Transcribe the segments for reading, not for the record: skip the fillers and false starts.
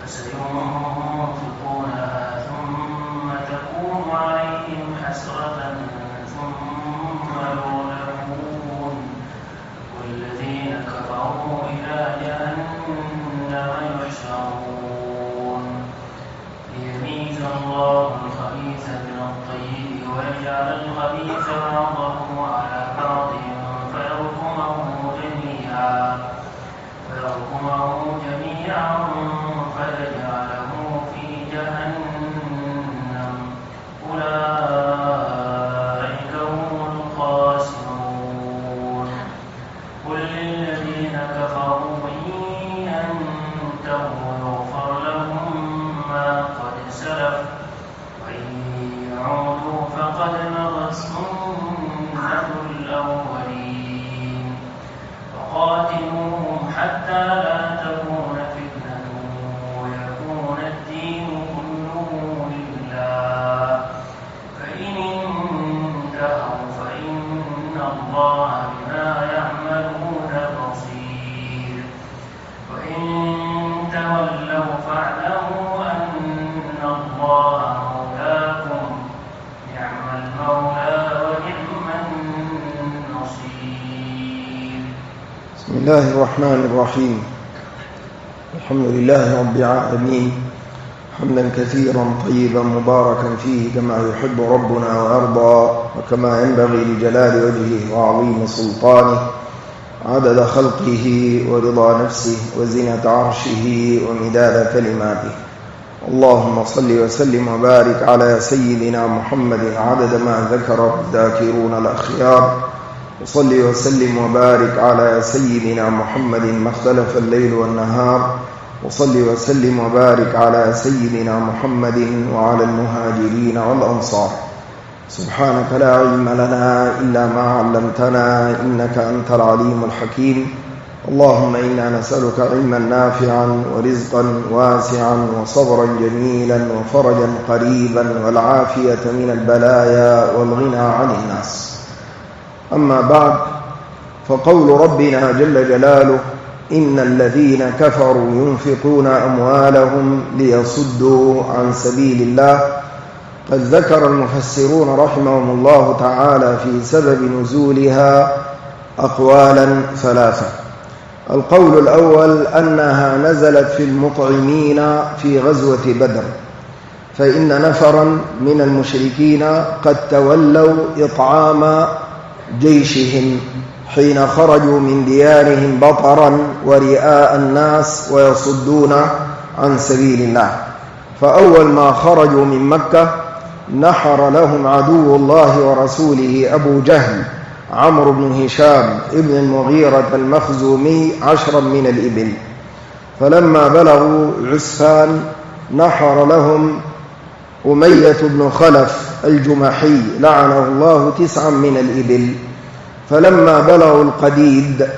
فسينفقونها ثم تكون عليهم حسرة ثم يغلبون والذين كفروا إلى جهنم يحشرون ليميز الله الخبيث من الطيب ويجعل الخبيث بعضه على بعض فيركمه جميعا فيجعله في جهنم أولئك هم الخاسرون قل للذين كفروا إن ينتهوا يغفر لهم ما قد سلف وإن يعودوا فقد مضت سنة الأولين وقاتلوهم حتى لا تكون فتنة ويكون الدين كله لله فإن انتهوا فإن الله بما يعملون بصير وإن تولوا فاعلموا أن الله مولاكم نعم المولى ونعم النصير. بسم الله الرحمن الرحيم. الحمد لله رب العالمين حمدا كثيرا طيبا مباركا فيه كما يحب ربنا ويرضى وكما ينبغي لجلال وجهه وعظيم سلطانه عدد خلقه ورضا نفسه وزنة عرشه ومداد كلماته. اللهم صل وسلم وبارك على سيدنا محمد عدد ما ذكره الذاكرون الأخيار وصل وسلم وبارك على سيدنا محمد ما اختلف الليل والنهار وصل وسلم وبارك على سيدنا محمد وعلى المهاجرين والأنصار. سبحانك لا علم لنا إلا ما علمتنا إنك أنت العليم الحكيم. اللهم إنا نسألك علما نافعا ورزقا واسعا وصبرا جميلا وفرجا قريبا والعافية من البلايا والغنى عن الناس. أما بعد، فقول ربنا جل جلاله إن الذين كفروا ينفقون أموالهم ليصدوا عن سبيل الله. قد ذكر المفسرون رحمهم الله تعالى في سبب نزولها أقوالا ثلاثة. القول الأول أنها نزلت في المطعمين في غزوة بدر، فإن نفرا من المشركين قد تولوا إطعام جيشهم حين خرجوا من ديارهم بطرا ورئاء الناس ويصدون عن سبيل الله. فأول ما خرجوا من مكة نحر لهم عدو الله ورسوله أبو جهل عمرو بن هشام ابن المغيرة المخزومي 10 من الإبل. فلما بلغوا عسفان نحر لهم أمية بن خلف الجمحي لعنه الله 9 من الإبل. فلما بلغوا القديد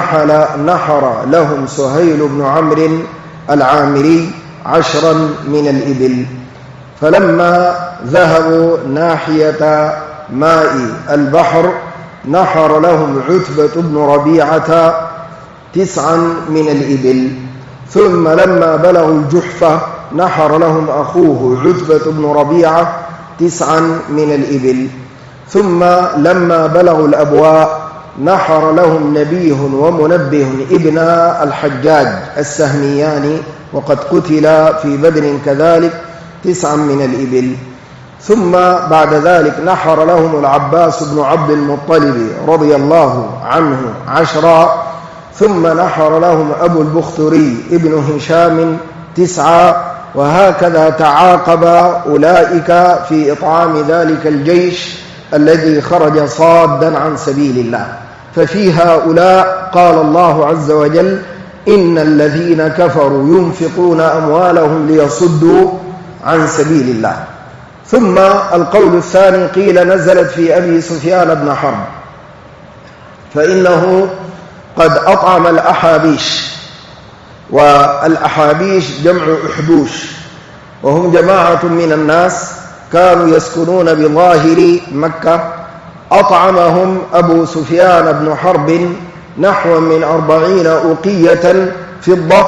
نحر لهم سهيل بن عمرو العامري 10 من الإبل. فلما ذهبوا ناحية ماء البحر نحر لهم عتبة بن ربيعة 9 من الإبل. ثم لما بلغوا الجحفة نحر لهم أخوه عتبة بن ربيعة 9 من الإبل. ثم لما بلغوا الأبواء نحر لهم نبيه ومنبه ابن الحجاج السهميان وقد قتل في بدر كذلك 9 من الإبل. ثم بعد ذلك نحر لهم العباس بن عبد المطلب رضي الله عنه 10. ثم نحر لهم أبو البختري ابن هشام 9. وهكذا تعاقب أولئك في إطعام ذلك الجيش الذي خرج صادا عن سبيل الله. ففي هؤلاء قال الله عز وجل إن الذين كفروا ينفقون أموالهم ليصدوا عن سبيل الله. ثم القول الثاني قيل نزلت في أبي سفيان بن حرب، فإنه قد أطعم الأحابيش، والأحابيش جمع أحبوش، وهم جماعة من الناس كانوا يسكنون بظاهر مكة. أطعمهم أبو سفيان بن حرب نحو من 40 أوقية فضة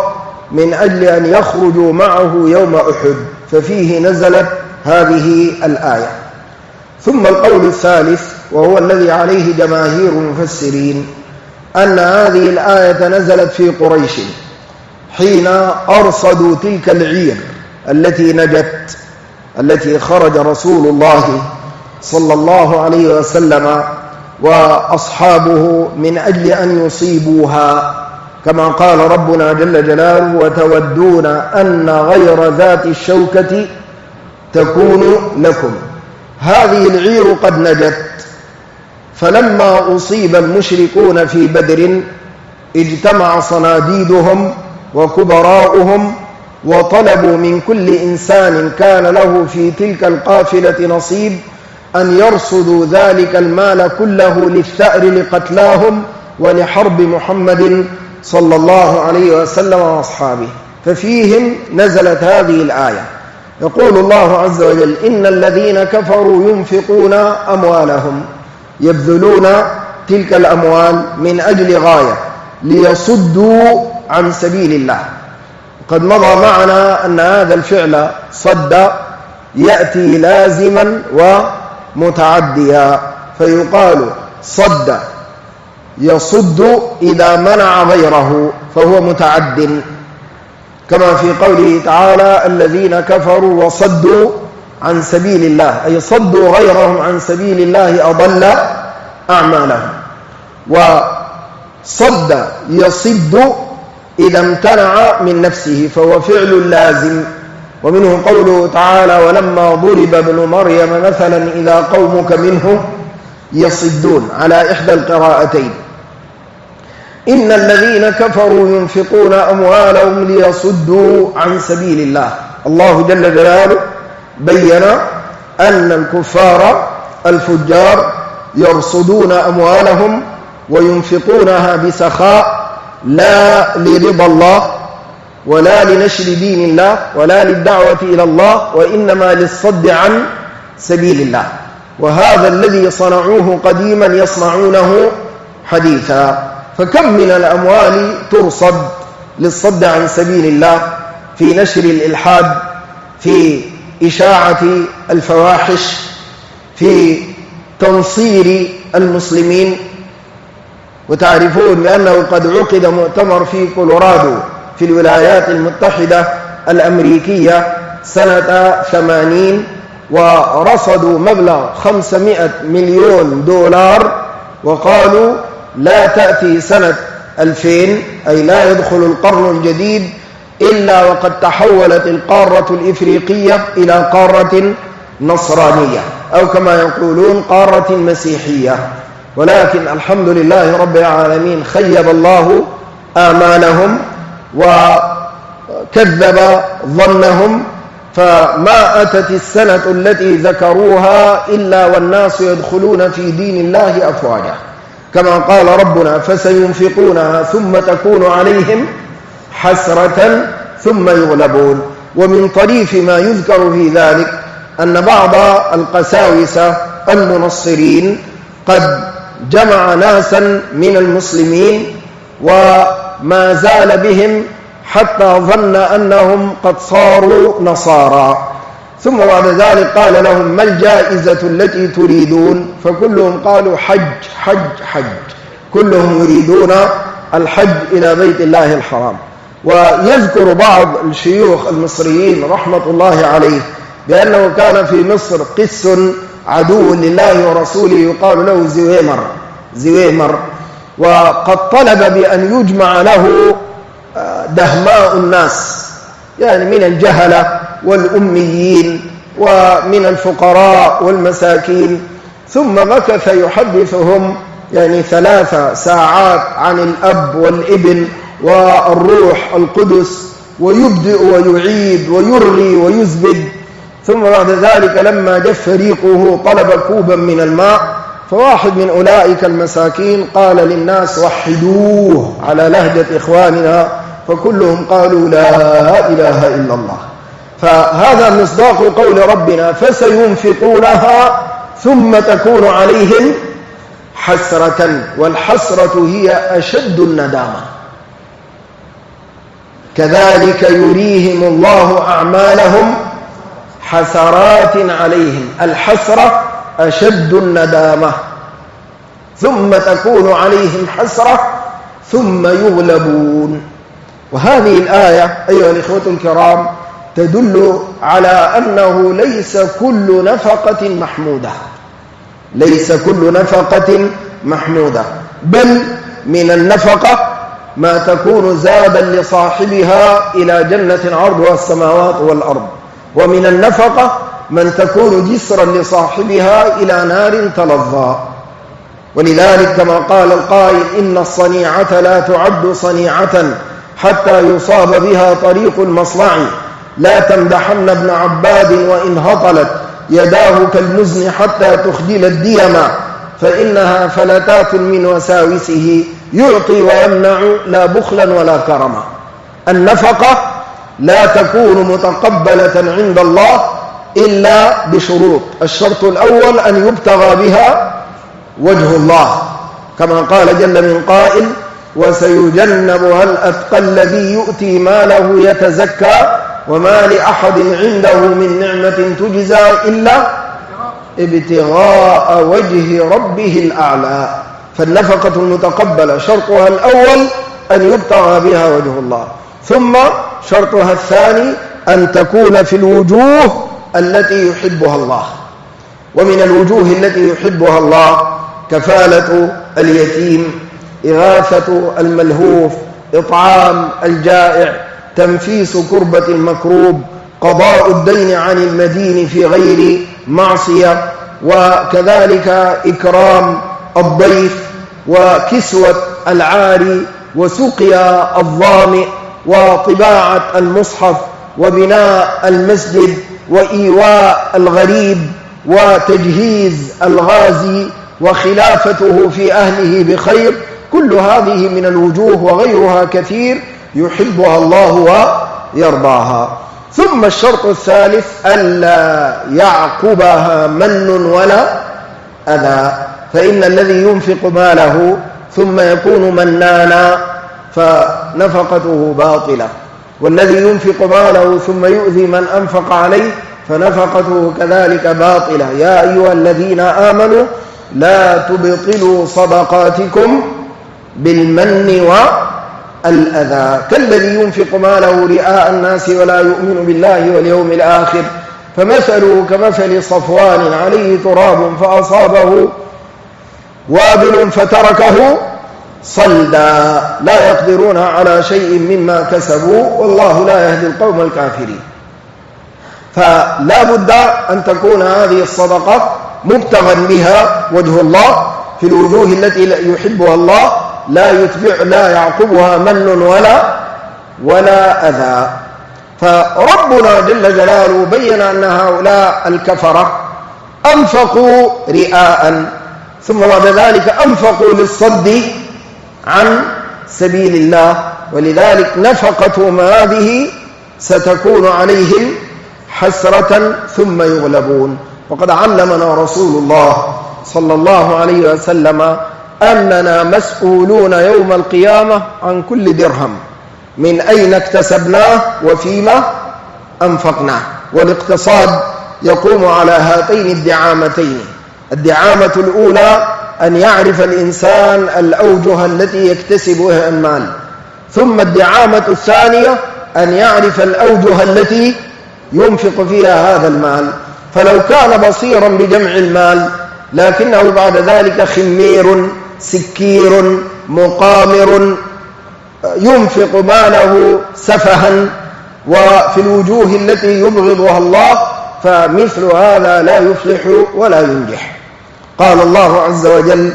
من أجل أن يخرجوا معه يوم أحد، ففيه نزلت هذه الآية. ثم القول الثالث وهو الذي عليه جماهير المفسرين أن هذه الآية نزلت في قريش حين أرصدوا تلك العير التي نجت، التي خرج رسول الله صلى الله عليه وسلم وأصحابه من أجل أن يصيبوها، كما قال ربنا جل جلاله: وتودون أن غير ذات الشوكة تكون لكم. هذه العير قد نجت، فلما أصيب المشركون في بدر اجتمع صناديدهم وكبراؤهم وطلبوا من كل إنسان كان له في تلك القافلة نصيب أن يرصدوا ذلك المال كله للثأر لقتلاهم ولحرب محمد صلى الله عليه وسلم وأصحابه. ففيهم نزلت هذه الآية. يقول الله عز وجل: إن الذين كفروا ينفقون أموالهم، يبذلون تلك الأموال من أجل غاية ليصدوا عن سبيل الله. قد مضى معنا أن هذا الفعل صد يأتي لازما ومتعديا، فيقال صد يصد إذا منع غيره فهو متعد، كما في قوله تعالى: الذين كفروا وصدوا عن سبيل الله، أي صدوا غيرهم عن سبيل الله أضل أعمالهم. وصد يصد إذا امتنع من نفسه فهو فعل لازم. ومنه قوله تعالى: ولما ضرب ابن مريم مثلا إذا قومك منه يصدون، على إحدى القراءتين. إن الذين كفروا ينفقون أموالهم ليصدوا عن سبيل الله. الله جل جلاله بين أن الكفار الفجار يرصدون أموالهم وينفقونها بسخاء، لا لرضا الله ولا لنشر دين الله ولا للدعوة إلى الله، وإنما للصد عن سبيل الله. وهذا الذي صنعوه قديما يصنعونه حديثا. فكم من الأموال ترصد للصد عن سبيل الله، في نشر الإلحاد، في إشاعة الفواحش، في تنصير المسلمين. وتعرفون بأنه قد عقد مؤتمر في كولورادو في الولايات المتحدة الأمريكية سنة 80، ورصدوا مبلغ 500 مليون دولار، وقالوا لا تأتي سنة 2000 أي لا يدخل القرن الجديد إلا وقد تحولت القارة الإفريقية إلى قارة نصرانية، أو كما يقولون قارة مسيحية. ولكن الحمد لله رب العالمين خيب الله آمالهم وكذب ظنهم، فما أتت السنة التي ذكروها إلا والناس يدخلون في دين الله أفواجا، كما قال ربنا: فسينفقونها ثم تكون عليهم حسرة ثم يغلبون. ومن طريف ما يذكر في ذلك أن بعض القساوسة المنصرين قد جمع ناسا من المسلمين وما زال بهم حتى ظن أنهم قد صاروا نصارى، ثم بعد ذلك قال لهم: ما الجائزة التي تريدون؟ فكلهم قالوا: حج حج حج، كلهم يريدون الحج إلى بيت الله الحرام. ويذكر بعض الشيوخ المصريين رحمة الله عليه بأنه كان في مصر قس عدو لله ورسوله يقال له زويمر، وقد طلب بأن يجمع له دهماء الناس، يعني من الجهلة والأميين ومن الفقراء والمساكين، ثم مكث يحدثهم يعني 3 ساعات عن الأب والابن والروح القدس، ويبدئ ويعيد ويرغي ويزبد. ثم بعد ذلك لما جف ريقه طلب كوبا من الماء، فواحد من أولئك المساكين قال للناس: وحدوه، على لهجة إخواننا، فكلهم قالوا: لا إله إلا الله. فهذا مصداق قول ربنا: فسينفقونها ثم تكون عليهم حسرة، والحسرة هي أشد الندامة. كذلك يريهم الله أعمالهم حسرات عليهم. الحسرة أشد الندامة، ثم تكون عليهم حسرة ثم يغلبون. وهذه الآية أيها الإخوة الكرام تدل على أنه ليس كل نفقة محمودة، ليس كل نفقة محمودة، بل من النفقة ما تكون زادا لصاحبها إلى جنة عرضها السماوات والأرض، ومن النفقة من تكون جسرا لصاحبها إلى نار تلظى. ولذلك كما قال القائل: إن الصنيعة لا تعد صنيعة حتى يصاب بها طريق المصنع، لا تمدحن ابن عباد وإن هطلت يداه كالمزن حتى تخجل الديم، فإنها فلتات من وساوسه يعطي ويمنع لا بخلا ولا كرما. النفقة لا تكون متقبلة عند الله إلا بشروط. الشرط الأول أن يبتغى بها وجه الله، كما قال جل من قائل: وسيجنبها الأتقى الذي يؤتي ماله يتزكى وما لأحد عنده من نعمة تجزى إلا ابتغاء وجه ربه الأعلى. فالنفقة المتقبلة شرطها الأول أن يبتغى بها وجه الله، ثم شرطها الثاني أن تكون في الوجوه التي يحبها الله. ومن الوجوه التي يحبها الله كفالة اليتيم، إغاثة الملهوف، إطعام الجائع، تنفيس كربة المكروب، قضاء الدين عن المدين في غير معصية، وكذلك إكرام الضيف، وكسوة العاري، وسقيا الظامئ، وطباعة المصحف، وبناء المسجد، وإيواء الغريب، وتجهيز الغازي، وخلافته في أهله بخير. كل هذه من الوجوه وغيرها كثير يحبها الله ويرضاها. ثم الشرط الثالث ألا يعقبها من ولا أذى، فإن الذي ينفق ماله ثم يكون منانا فنفقته باطلة، والذي ينفق ماله ثم يؤذي من أنفق عليه فنفقته كذلك باطلة. يا أيها الذين آمنوا لا تبطلوا صدقاتكم بالمن والأذى، كالذي ينفق ماله رئاء الناس ولا يؤمن بالله واليوم الآخر، فمثله كمثل صفوان عليه تراب فأصابه وابل فتركه صلدا، لا يقدرون على شيء مما كسبوا والله لا يهدي القوم الكافرين. فلا بد أن تكون هذه الصدقة مبتغى بها وجه الله في الوجوه التي يحبها الله، لا يعقبها من ولا أذى. فربنا جل جلاله بين أن هؤلاء الكفرة أنفقوا رئاء، ثم بعد ذلك أنفقوا للصد عن سبيل الله، ولذلك نفقتهم هذه ستكون عليهم حسرة ثم يغلبون. وقد علمنا رسول الله صلى الله عليه وسلم أننا مسؤولون يوم القيامة عن كل درهم، من أين اكتسبناه وفيما أنفقناه. والاقتصاد يقوم على هاتين الدعامتين: الدعامة الأولى أن يعرف الإنسان الأوجه التي يكتسب بها المال، ثم الدعامة الثانية أن يعرف الأوجه التي ينفق فيها هذا المال. فلو كان بصيرا بجمع المال لكنه بعد ذلك خمير سكير مقامر ينفق ماله سفها وفي الوجوه التي يبغضها الله، فمثل هذا لا يفلح ولا ينجح. قال الله عز وجل: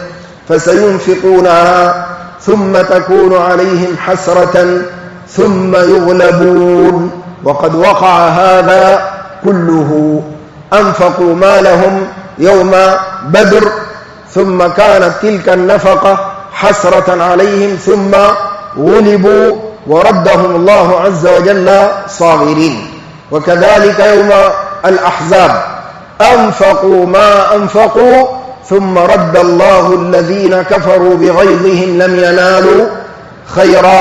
فسينفقونها ثم تكون عليهم حسرة ثم يغلبون. وقد وقع هذا كله. أنفقوا مالهم يوم بدر، ثم كانت تلك النفقة حسرة عليهم ثم غلبوا وردهم الله عز وجل صاغرين. وكذلك يوم الأحزاب أنفقوا ما أنفقوا ثم رد الله الذين كفروا بغيظهم لم ينالوا خيرا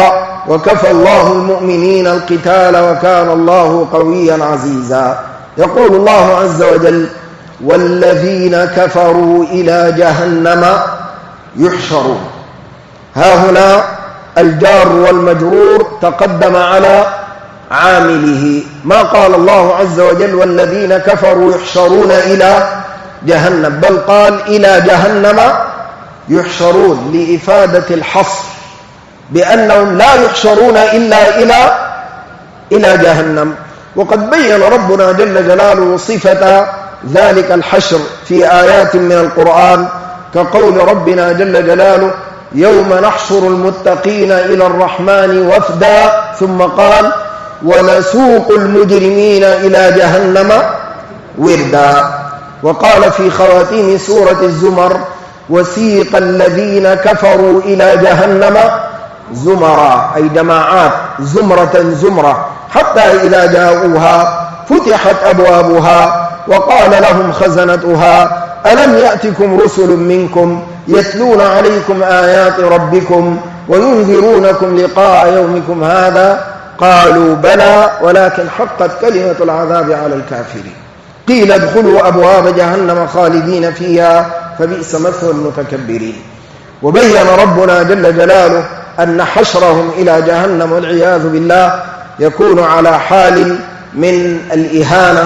وكفى الله المؤمنين القتال وكان الله قويا عزيزا. يقول الله عز وجل: والذين كفروا إلى جهنم يحشرون. ها هنا الجار والمجرور تقدم على عامله، ما قال الله عز وجل والذين كفروا يحشرون إلى جهنم، بل قال إلى جهنم يحشرون لإفادة الحصر بأنهم لا يحشرون إلا إلى جهنم. وقد بين ربنا جل جلاله صفة ذلك الحشر في آيات من القرآن، كقول ربنا جل جلاله: يوم نحشر المتقين إلى الرحمن وفدا، ثم قال: ونسوق المجرمين إلى جهنم وردا. وقال في خواتيم سورة الزمر: وسيق الذين كفروا إلى جهنم زمرا، أي جماعات، زمرة زمرة، حتى إذا جاءوها فتحت أبوابها وقال لهم خزنتها: ألم يأتكم رسل منكم يتلون عليكم آيات ربكم وينذرونكم لقاء يومكم هذا؟ قالوا بلى ولكن حقت كلمة العذاب على الكافرين. قيل ادخلوا أبواب جهنم خالدين فيها فبئس مثوى المتكبرين. وبين ربنا جل جلاله أن حشرهم إلى جهنم والعياذ بالله يكون على حال من الإهانة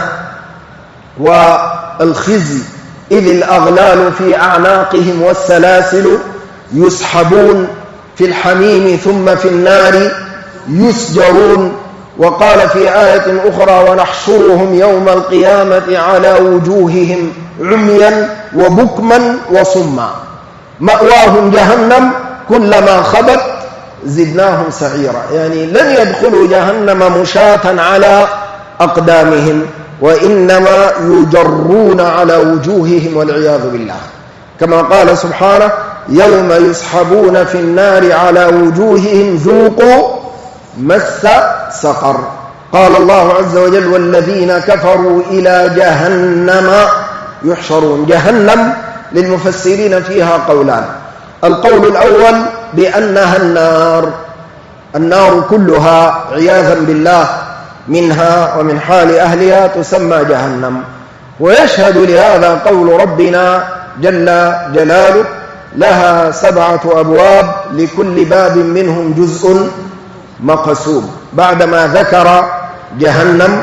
والخزي، إذ الأغلال في أعناقهم والسلاسل يسحبون في الحميم ثم في النار يسجرون. وقال في آية أخرى: ونحشرهم يوم القيامة على وجوههم عميا وبكما وصما مأواهم جهنم كلما خبت زدناهم سعيرا. يعني لن يدخلوا جهنم مشاة على أقدامهم، وإنما يجرون على وجوههم والعياذ بالله، كما قال سبحانه: يوم يسحبون في النار على وجوههم ذوقوا مس سقر. قال الله عز وجل: والذين كفروا إلى جهنم يحشرون. جهنم للمفسرين فيها قولان: القول الأول بأنها النار كلها عياذا بالله منها ومن حال أهلها تسمى جهنم. ويشهد لهذا قول ربنا جل جلاله: لها 7 أبواب لكل باب منهم جزء مقسوم. بعدما ذكر جهنم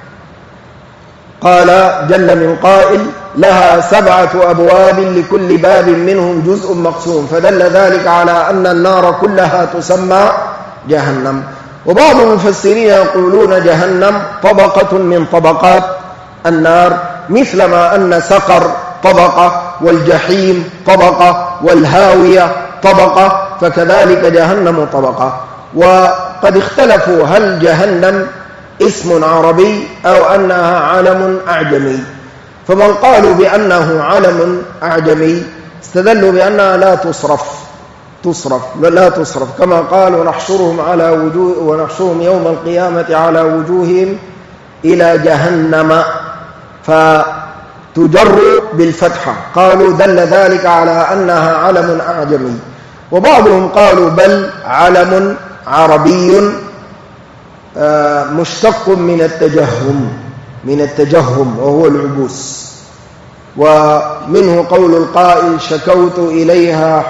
قال جل من قائل: لها 7 أبواب لكل باب منهم جزء مقسوم، فدل ذلك على أن النار كلها تسمى جهنم. وبعض المفسرين يقولون جهنم طبقة من طبقات النار، مثلما أن سقر طبقة والجحيم طبقة والهاوية طبقة، فكذلك جهنم طبقة. وقد اختلفوا هل جهنم اسم عربي أو أنها علم أعجمي، فمن قالوا بأنه علم أعجمي استدلوا بأنها لا تصرف كما قالوا: ونحشرهم يوم القيامة على وجوههم إلى جهنم، فتجر بالفتحة. قالوا دل ذلك على أنها علم أعجمي. وبعضهم قالوا بل علم عربي مشتق من التجهم وهو العبوس. ومنه قول القائل: شكوت إليها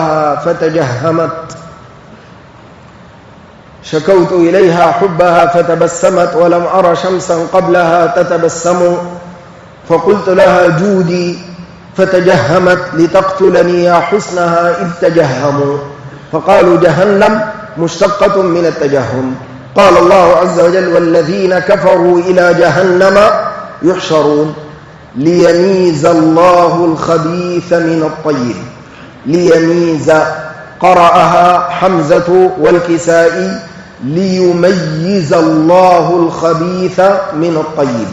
حبها فتبسمت ولم أر شمسا قبلها تتبسم، فقلت لها جودي فتجهمت لتقتلني يا حسنها إذ تجهموا. فقالوا جهنم مشتقة من التجهم. قال الله عز وجل: والذين كفروا إلى جهنم يحشرون ليميز الله الخبيث من الطيب. ليميز قرأها حمزة والكسائي: ليميز الله الخبيث من الطيب.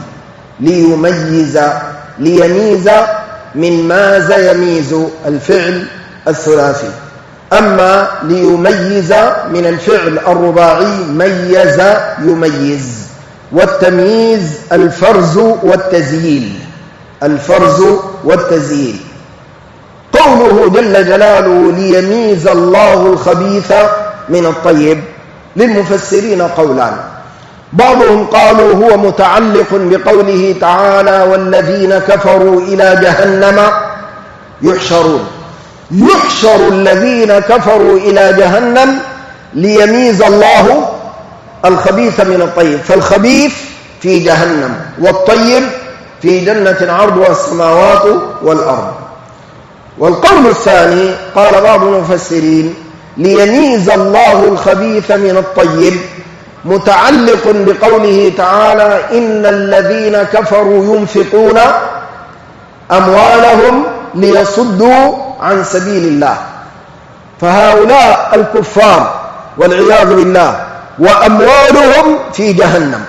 ليميز من ماز يميز الفعل الثلاثي. أما ليميز من الفعل الرباعي ميز يميز، والتمييز الفرز والتزييل. قوله جل جلاله: ليميز الله الخبيث من الطيب، للمفسرين قولان. بعضهم قالوا هو متعلق بقوله تعالى والذين كفروا إلى جهنم يحشرون. يحشر الذين كفروا إلى جهنم ليميز الله الخبيث من الطيب، فالخبيث في جهنم والطيب في جنة عرضها السماوات والأرض. والقول الثاني قال بعض المفسرين ليميز الله الخبيث من الطيب متعلق بقوله تعالى إن الذين كفروا ينفقون أموالهم ليصدوا عن سبيل الله، فهؤلاء الكفار والعياذ بالله وأموالهم في جهنم،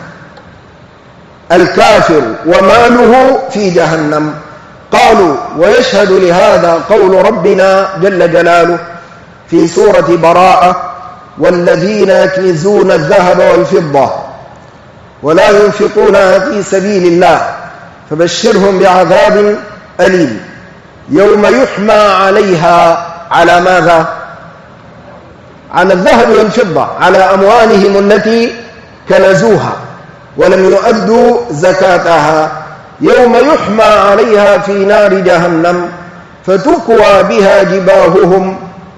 الكافر وماله في جهنم. قالوا ويشهد لهذا قول ربنا جل جلاله في سورة براءة والذين يكنزون الذهب والفضة ولا ينفقونها في سبيل الله فبشرهم بعذاب أليم يوم يحمى عليها على ماذا؟ على الذهب والفضة، على أموالهم التي كنزوها ولم يؤدوا زكاتها، يوم يحمى عليها في نار جهنم فتكوى بها جباههم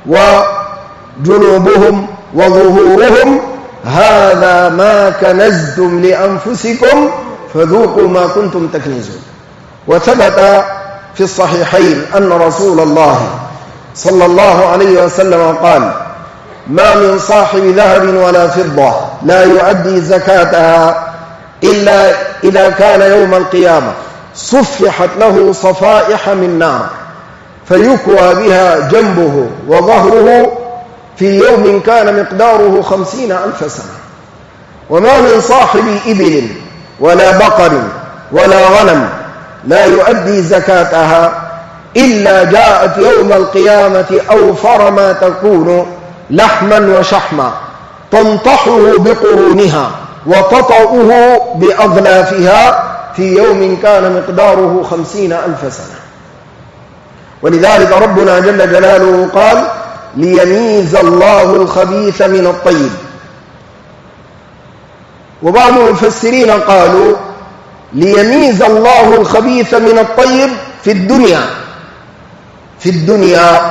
وجنوبهم وظهورهم هذا ما كنزتم لأنفسكم فذوقوا ما كنتم تكنزون. وثبت في الصحيحين أن رسول الله صلى الله عليه وسلم قال ما من صاحب ذهب ولا فضة لا يؤدي زكاتها إلا إذا كان يوم القيامة صفحت له صفائح من نار فيكوى بها جنبه وظهره في يوم كان مقداره 50,000 سنة. وما من صاحب إبل ولا بقر ولا غنم لا يؤدي زكاتها إلا جاءت يوم القيامة أوفر ما تكون لحما وشحما تنطحه بقرونها وتطأه بأظلافها في يوم كان مقداره 50,000 سنة. ولذلك ربنا جل جلاله قال ليميز الله الخبيث من الطيب. وبعض المفسرين قالوا ليميز الله الخبيث من الطيب في الدنيا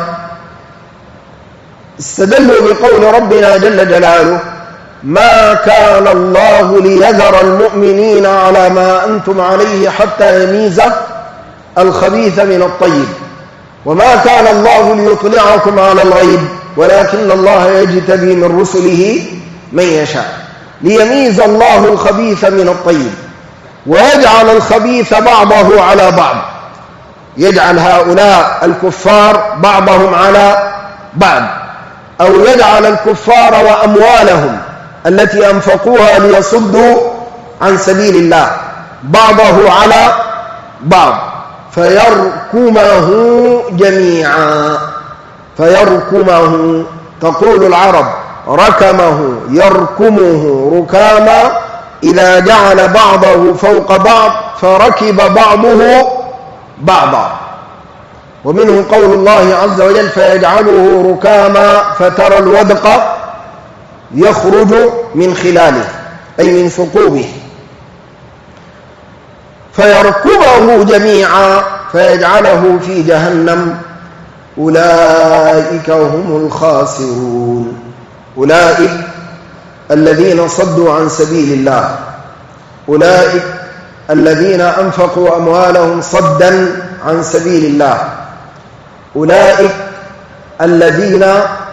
استدلوا بقول ربنا جل جلاله ما كان الله ليذر المؤمنين على ما أنتم عليه حتى يميز الخبيث من الطيب وما كان الله ليطلعكم على الغيب ولكن الله يجتبي من رسله من يشاء. ليميز الله الخبيث من الطيب ويجعل الخبيث بعضه على بعض، يجعل هؤلاء الكفار بعضهم على بعض، أو يجعل الكفار وأموالهم التي أنفقوها ليصدوا عن سبيل الله بعضه على بعض فيركمه جميعا. فيركمه تقول العرب ركمه يركمه ركاما إذا جعل بعضه فوق بعض فركب بعضه بعضا. ومنه قول الله عز وجل فيجعله ركاما فترى الودق يخرج من خلاله أي من ثقوبه. فيركبه جميعا فيجعله في جهنم أولئك هم الخاسرون. أولئك الذين صدوا عن سبيل الله، أولئك الذين أنفقوا أموالهم صدا عن سبيل الله، أولئك الذين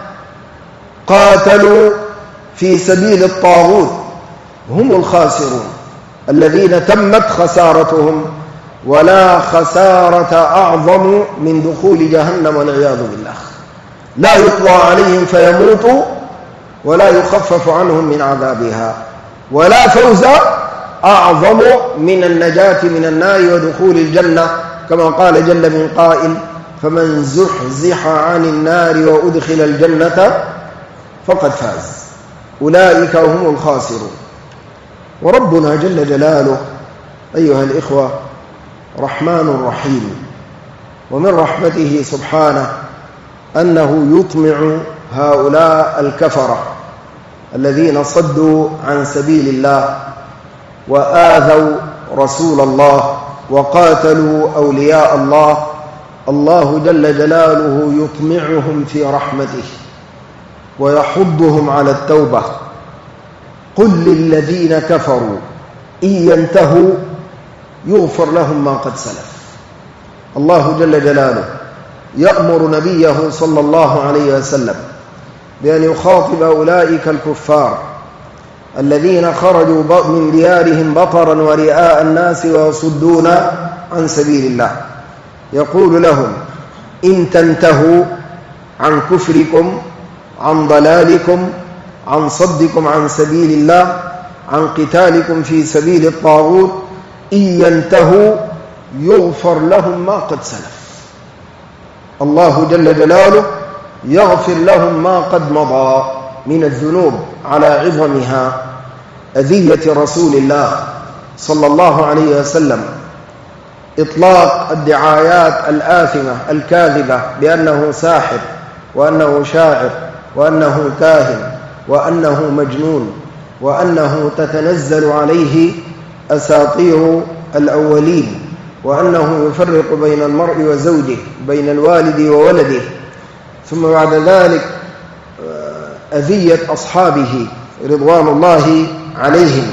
قاتلوا في سبيل الطاغوت هم الخاسرون الذين تمت خسارتهم، ولا خسارة أعظم من دخول جهنم والعياذ بالله. لا يقضى عليهم فيموتوا ولا يخفف عنهم من عذابها، ولا فوز أعظم من النجاة من النار ودخول الجنة، كما قال جل من قائل فمن زحزح عن النار وأدخل الجنة فقد فاز. أولئك هم الخاسرون. وربنا جل جلاله أيها الإخوة رحمن رحيم، ومن رحمته سبحانه أنه يطمع هؤلاء الكفرة الذين صدوا عن سبيل الله وآذوا رسول الله وقاتلوا أولياء الله، الله جل جلاله يطمعهم في رحمته ويحضهم على التوبة. قل للذين كفروا إن ينتهوا يغفر لهم ما قد سلف. الله جل جلاله يأمر نبيه صلى الله عليه وسلم بأن يخاطب أولئك الكفار الذين خرجوا من ديارهم بطرا ورئاء الناس ويصدون عن سبيل الله، يقول لهم: إن تنتهوا عن كفركم، عن ضلالكم، عن صدكم عن سبيل الله، عن قتالكم في سبيل الطاغوت، إن ينتهوا يغفر لهم ما قد سلف. الله جل جلاله يغفر لهم ما قد مضى من الذنوب على عظمها، أذية رسول الله صلى الله عليه وسلم، إطلاق الدعايات الآثمة الكاذبة بأنه ساحر وأنه شاعر وأنه كاهن وأنه مجنون وأنه تتنزل عليه أساطير الأولين وأنه يفرق بين المرء وزوجه، بين الوالد وولده. ثم بعد ذلك أذية أصحابه رضوان الله عليهم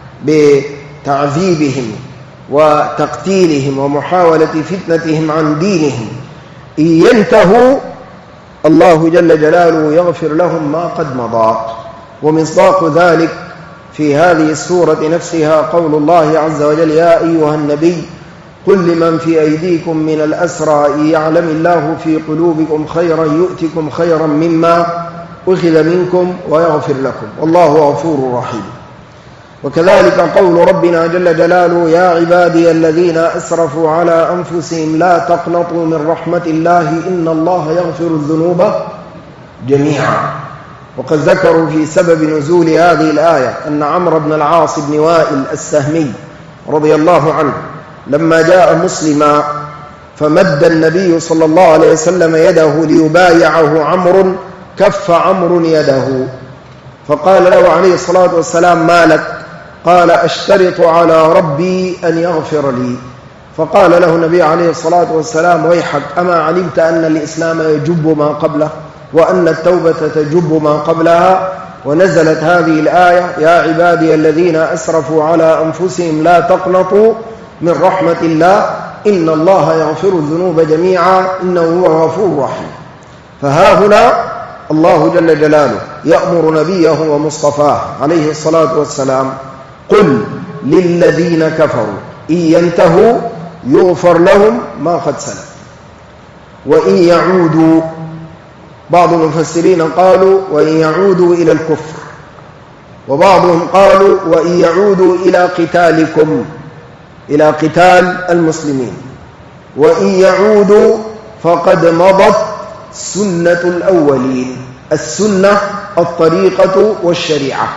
بتعذيبهم وتقتيلهم ومحاولة فتنتهم عن دينهم. إن ينتهوا الله جل جلاله يغفر لهم ما قد مضى. ومصداق ذلك في هذه السورة نفسها قول الله عز وجل: يا أيها النبي قل لمن في أيديكم من الأسرى إن يعلم الله في قلوبكم خيرا يؤتكم خيرا مما أخذ منكم ويغفر لكم والله غفور رحيم. وكذلك قول ربنا جل جلاله: يا عبادي الذين أسرفوا على أنفسهم لا تقنطوا من رحمة الله إن الله يغفر الذنوب جميعا. وقد ذكروا في سبب نزول هذه الآية أن عمرو بن العاص بن وائل السهمي رضي الله عنه لما جاء مسلما فمد النبي صلى الله عليه وسلم يده ليبايعه عمرو، كف عمرو يده فقال له عليه الصلاة والسلام: ما لك؟ قال: أشترط على ربي أن يغفر لي. فقال له النبي عليه الصلاة والسلام: ويحك، أما علمت أن الإسلام يجب ما قبله وأن التوبة تجب ما قبلها؟ ونزلت هذه الآية: يا عبادي الذين أسرفوا على أنفسهم لا تقنطوا من رحمة الله إن الله يغفر الذنوب جميعا إنه هو غفور رحيم. فها هنا الله جل جلاله يأمر نبيه ومصطفاه عليه الصلاة والسلام: قل للذين كفروا إن ينتهوا يغفر لهم ما قد سلف وإن يعودوا. بعض المفسرين قالوا: وإن يعودوا إلى الكفر، وبعضهم قالوا: وإن يعودوا إلى قتالكم، إلى قتال المسلمين. وإن يعودوا فقد مضت سنة الأولين. السنة الطريقة والشريعة،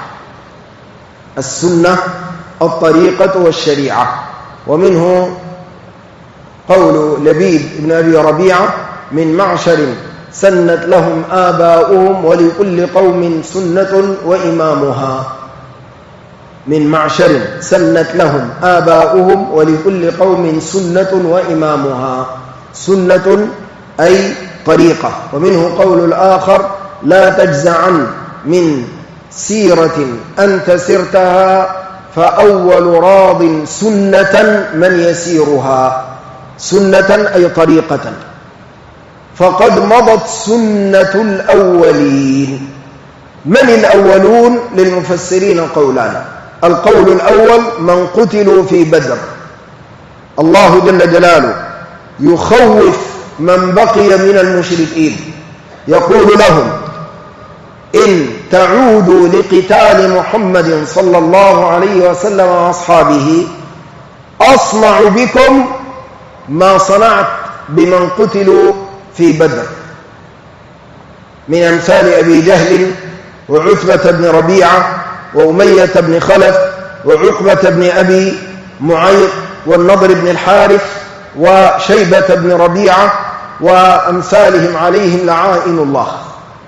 السنة الطريقة والشريعة. ومنه قول لبيد بن أبي ربيعة: من معشر سنت لهم آباؤهم ولكل قوم سنة وإمامها. من معشر سنت لهم آباؤهم ولكل قوم سنة وإمامها. سنة أي طريقة. ومنه قول الآخر: لا تجزعن من سيرة أنت سرتها فأول راض سنة من يسيرها. سنة أي طريقة. فقد مضت سنة الأولين. من الأولون؟ للمفسرين قولان. القول الأول: من قتلوا في بدر. الله جل جلاله يخوف من بقي من المشركين، يقول لهم: إن تعودوا لقتال محمد صلى الله عليه وسلم وأصحابه أصنع بكم ما صنعت بمن قتلوا في بدر من أمثال أبي جهل وعتبة بن ربيعة وأمية بن خلف وعقبة بن أبي معيط والنضر بن الحارث وشيبة بن ربيعة وأمثالهم عليهم لعائن الله.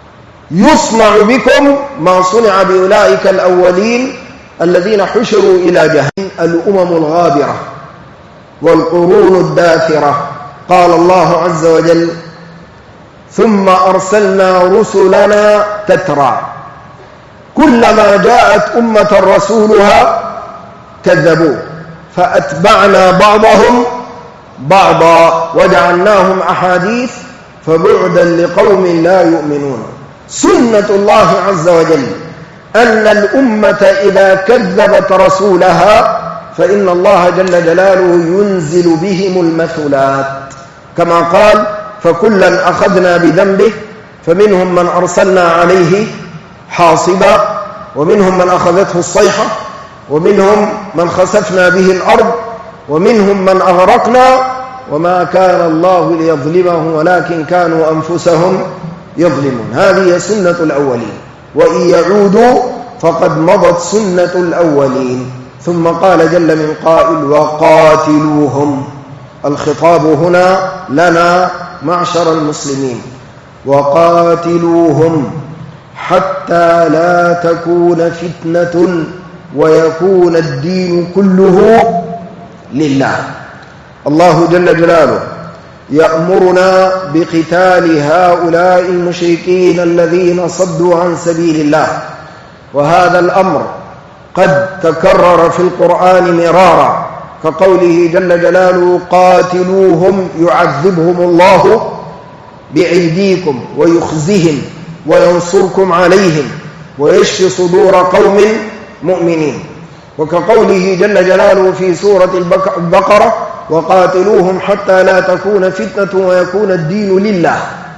يصنع بكم ما صنع بأولئك الأولين الذين حشروا إلى جهنم الأمم الغابرة والقرون الداثرة. قال الله عز وجل: ثم أرسلنا رسلنا تترى كلما جاءت أمة رسولها كذبوه فأتبعنا بعضهم بعضا وجعلناهم أحاديث فبعدا لقوم لا يؤمنون. سنة الله عز وجل أن الأمة إذا كذبت رسولها فإن الله جل جلاله ينزل بهم المثلات، كما قال: فكلا أخذنا بذنبه فمنهم من أرسلنا عليه حاصبا ومنهم من أخذته الصيحة ومنهم من خسفنا به الأرض ومنهم من أغرقنا وما كان الله ليظلمهم ولكن كانوا أنفسهم يظلمون. هذه سنة الأولين، وإن يعودوا فقد مضت سنة الأولين. ثم قال جل من قائل: وقاتلوهم. الخطاب هنا لنا معشر المسلمين: وقاتلوهم حتى لا تكون فتنة ويكون الدين كله لله. الله جل جلاله يأمرنا بقتال هؤلاء المشركين الذين صدوا عن سبيل الله، وهذا الأمر قد تكرر في القرآن مرارا، كقوله جل جلاله: قاتلوهم يعذبهم الله بأيديكم ويخزهم وينصركم عليهم ويشفي صدور قوم مؤمنين. وكقوله جل جلاله في سورة البقرة: وقاتلوهم حتى لا تكون فتنة ويكون الدين لله.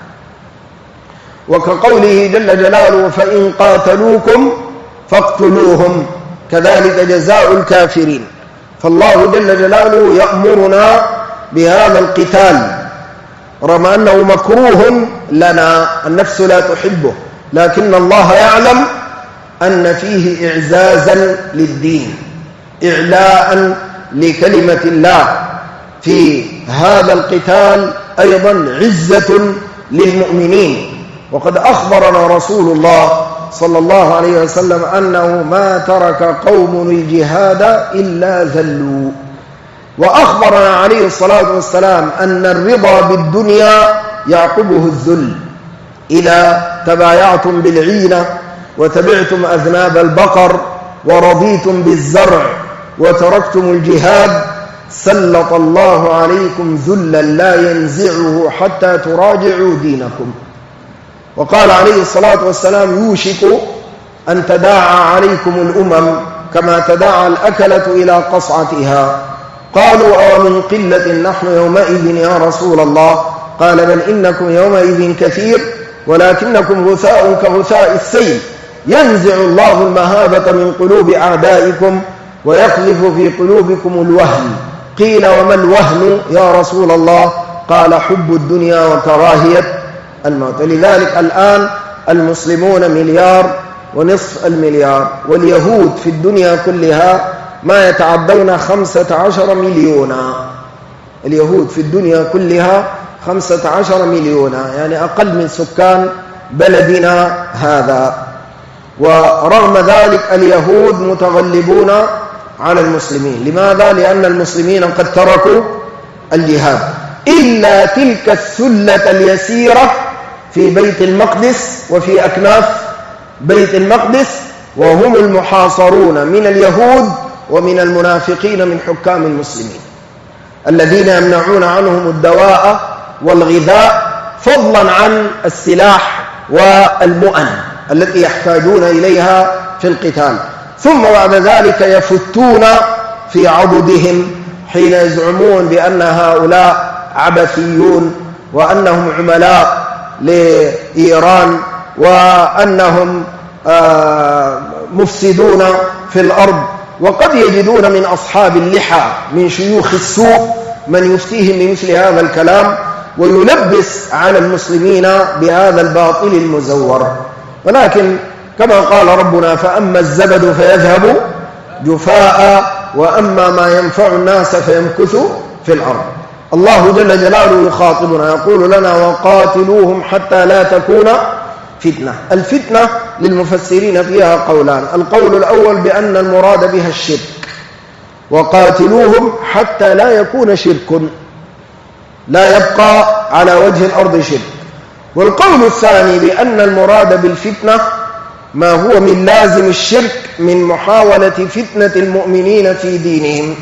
وكقوله جل جلاله: فإن قاتلوكم فاقتلوهم كذلك جزاء الكافرين. فالله جل جلاله يأمرنا بهذا القتال رغم أنه مكروه لنا، النفس لا تحبه، لكن الله يعلم أن فيه إعزازا للدين، إعلاء لكلمة الله. في هذا القتال أيضا عزة للمؤمنين. وقد أخبرنا رسول الله صلى الله عليه وسلم أنه ما ترك قوم الجهاد إلا ذلوا. وأخبرنا عليه الصلاة والسلام أن الرضا بالدنيا يعقبه الذل. إذا تبايعتم بالعينة وتبعتم أذناب البقر ورضيتم بالزرع وتركتم الجهاد سلط الله عليكم ذلا لا ينزعه حتى تراجعوا دينكم. وقال عليه الصلاة والسلام: يوشك أن تداعى عليكم الأمم كما تداعى الأكلة إلى قصعتها. قالوا: أو من قلة نحن يومئذ يا رسول الله؟ قال: بل إنكم يومئذ كثير ولكنكم غثاء كغثاء السيل، ينزع الله المهابة من قلوب أعدائكم ويقذف في قلوبكم الوهن. قيل: وما الوهن يا رسول الله؟ قال: حب الدنيا وكراهية الموت. لذلك الآن المسلمون 1.5 مليار، واليهود في الدنيا كلها ما يتعدون 15 مليونا. اليهود في الدنيا كلها 15 مليونا، يعني أقل من سكان بلدنا هذا. ورغم ذلك اليهود متغلبون على المسلمين. لماذا؟ لأن المسلمين قد تركوا الجهاد، إلا تلك الثلة اليسيرة في بيت المقدس وفي أكناف بيت المقدس، وهم المحاصرون من اليهود ومن المنافقين من حكام المسلمين الذين يمنعون عنهم الدواء والغذاء، فضلا عن السلاح والمؤن التي يحتاجون إليها في القتال. ثم بعد ذلك يفتون في عضدهم حين يزعمون بأن هؤلاء عبثيون وأنهم عملاء لإيران وأنهم مفسدون في الأرض. وقد يجدون من أصحاب اللحى من شيوخ السوء من يفتيهم بمثل هذا الكلام ويلبس على المسلمين بهذا الباطل المزور. ولكن كما قال ربنا: فأما الزبد فيذهب جفاء وأما ما ينفع الناس فيمكث في الأرض. الله جل جلاله يخاطبنا يقول لنا: وقاتلوهم حتى لا تكون فتنة. الفتنة للمفسرين فيها قولان: القول الأول بأن المراد بها الشرك، وقاتلوهم حتى لا يكون شرك، لا يبقى على وجه الأرض شرك. والقول الثاني بأن المراد بالفتنة ما هو من لازم الشرك من محاولة فتنة المؤمنين في دينهم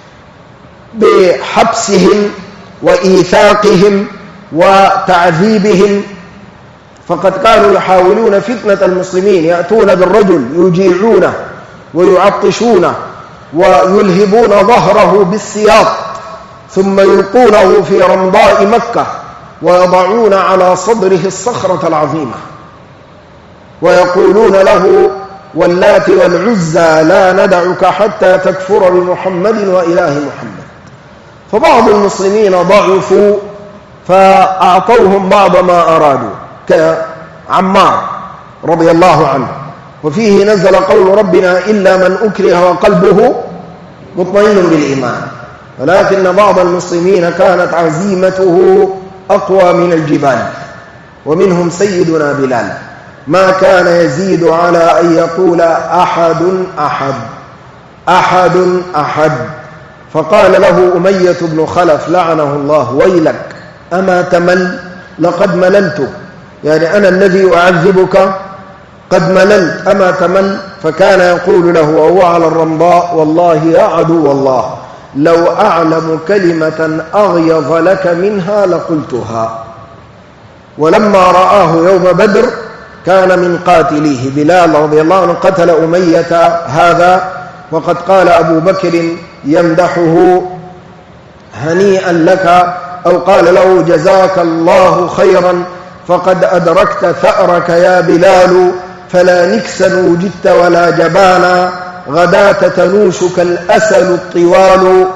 بحبسهم وإيثاقهم وتعذيبهم، فقد كانوا يحاولون فتنة المسلمين، يأتون بالرجل يجيعونه ويعطشونه ويلهبون ظهره بالسياط ثم يلقونه في رمضاء مكة ويضعون على صدره الصخرة العظيمة ويقولون له: واللات والعزى لا ندعك حتى تكفر بمحمد وإله محمد. فبعض المسلمين ضعفوا فأعطوهم بعض ما أرادوا كعمار رضي الله عنه، وفيه نزل قول ربنا: إلا من أكره وقلبه مطمئن بالإيمان. ولكن بعض المسلمين كانت عزيمته أقوى من الجبال، ومنهم سيدنا بلال ما كان يزيد على أن يقول: أحد أحد أحد أحد. فقال له أمية بن خلف لعنه الله: ويلك أما تمل؟ لقد مللت، يعني أنا الذي أعذبك قد مللت، أما تمل؟ فكان يقول له وهو على الرمضاء: والله يا عدو الله، لو أعلم كلمة أغيظ لك منها لقلتها. ولما رآه يوم بدر كان من قاتليه بلال رضي الله عنه، قتل أمية هذا، وقد قال أبو بكر يمدحه: هنيئا لك، أو قال له: جزاك الله خيرا، فقد أدركت ثأرك يا بلال، فلا نكسا وجدت ولا جبانا، غداة تنوشك الأسل الطوال.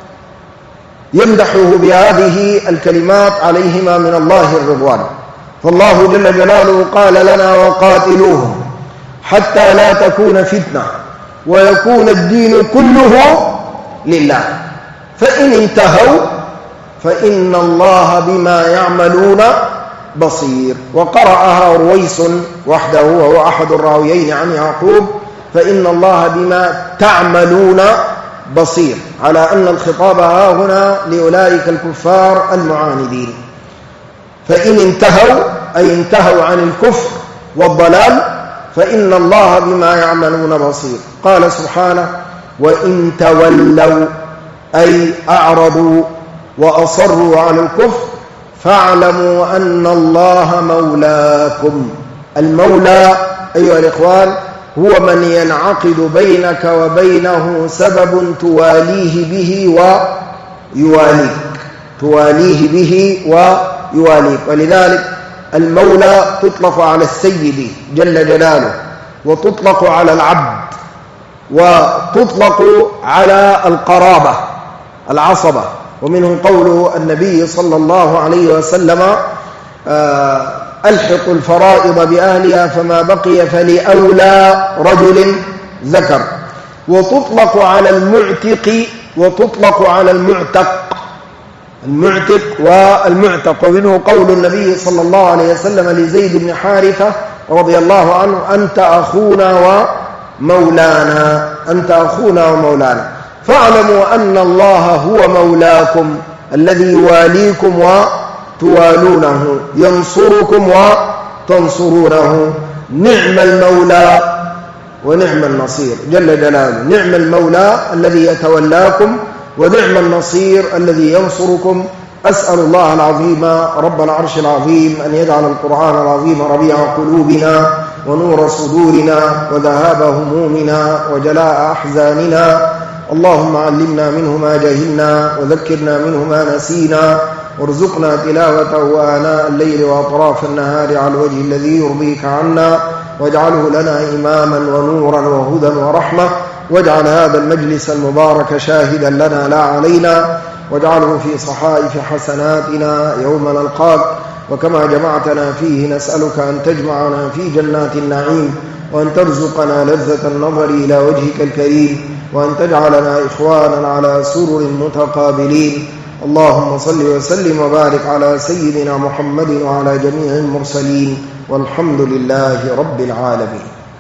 يمدحه بهذه الكلمات عليهما من الله الرضوان. فالله جل جلاله قال لنا: وقاتلوهم حتى لا تكون فتنة ويكون الدين كله لله، فإن انتهوا فإن الله بما يعملون بصير. وقرأها رويس وحده وهو أحد الراويين عن يعقوب: فإن الله بما تعملون بصير، على أن الخطاب هنا لأولئك الكفار المعاندين. فإن انتهوا أي انتهوا عن الكفر والضلال فإن الله بما يعملون بصير. قال سبحانه: وإن تولوا أي أعرضوا وأصروا على الكفر فاعلموا أن الله مولاكم. المولى أيها الإخوان هو من ينعقد بينك وبينه سبب تواليه به ويواليك، تواليه به ويواليك. ولذلك المولى تطلق على السيد جل جلاله، وتطلق على العبد، وتطلق على القرابة العصبة. ومنه قول النبي صلى الله عليه وسلم: ألحق الفرائض بأهلها فما بقي فلأولى رجل ذكر. وتطلق على المعتق وتطلق على المعتق، المعتق والمعتق. ومنه قول النبي صلى الله عليه وسلم لزيد بن حارثة رضي الله عنه: أنت أخونا ومولانا، أنت أخونا ومولانا. فاعلموا أن الله هو مولاكم الذي يواليكم وتوالونه، ينصركم وتنصرونه. نعم المولى ونعم النصير جل جلاله. نعم المولى الذي يتولاكم، ونعم النصير الذي ينصركم. أسأل الله العظيم رب العرش العظيم أن يجعل القرآن العظيم ربيع قلوبنا ونور صدورنا وذهاب همومنا وجلاء أحزاننا. اللهم علمنا منه ما جهلنا وذكرنا منه ما نسينا، وارزقنا تلاوته آناء الليل وأطراف النهار على الوجه الذي يرضيك عنا، واجعله لنا إماما ونورا وهدى ورحمة، واجعل هذا المجلس المبارك شاهدا لنا لا علينا، واجعله في صحائف حسناتنا يوم نلقاك. وكما جمعتنا فيه نسألك أن تجمعنا في جنات النعيم، وأن ترزقنا لذة النظر إلى وجهك الكريم، وأن تجعلنا إخوانا على سرر متقابلين. اللهم صل وسلم وبارك على سيدنا محمد وعلى جميع المرسلين. والحمد لله رب العالمين.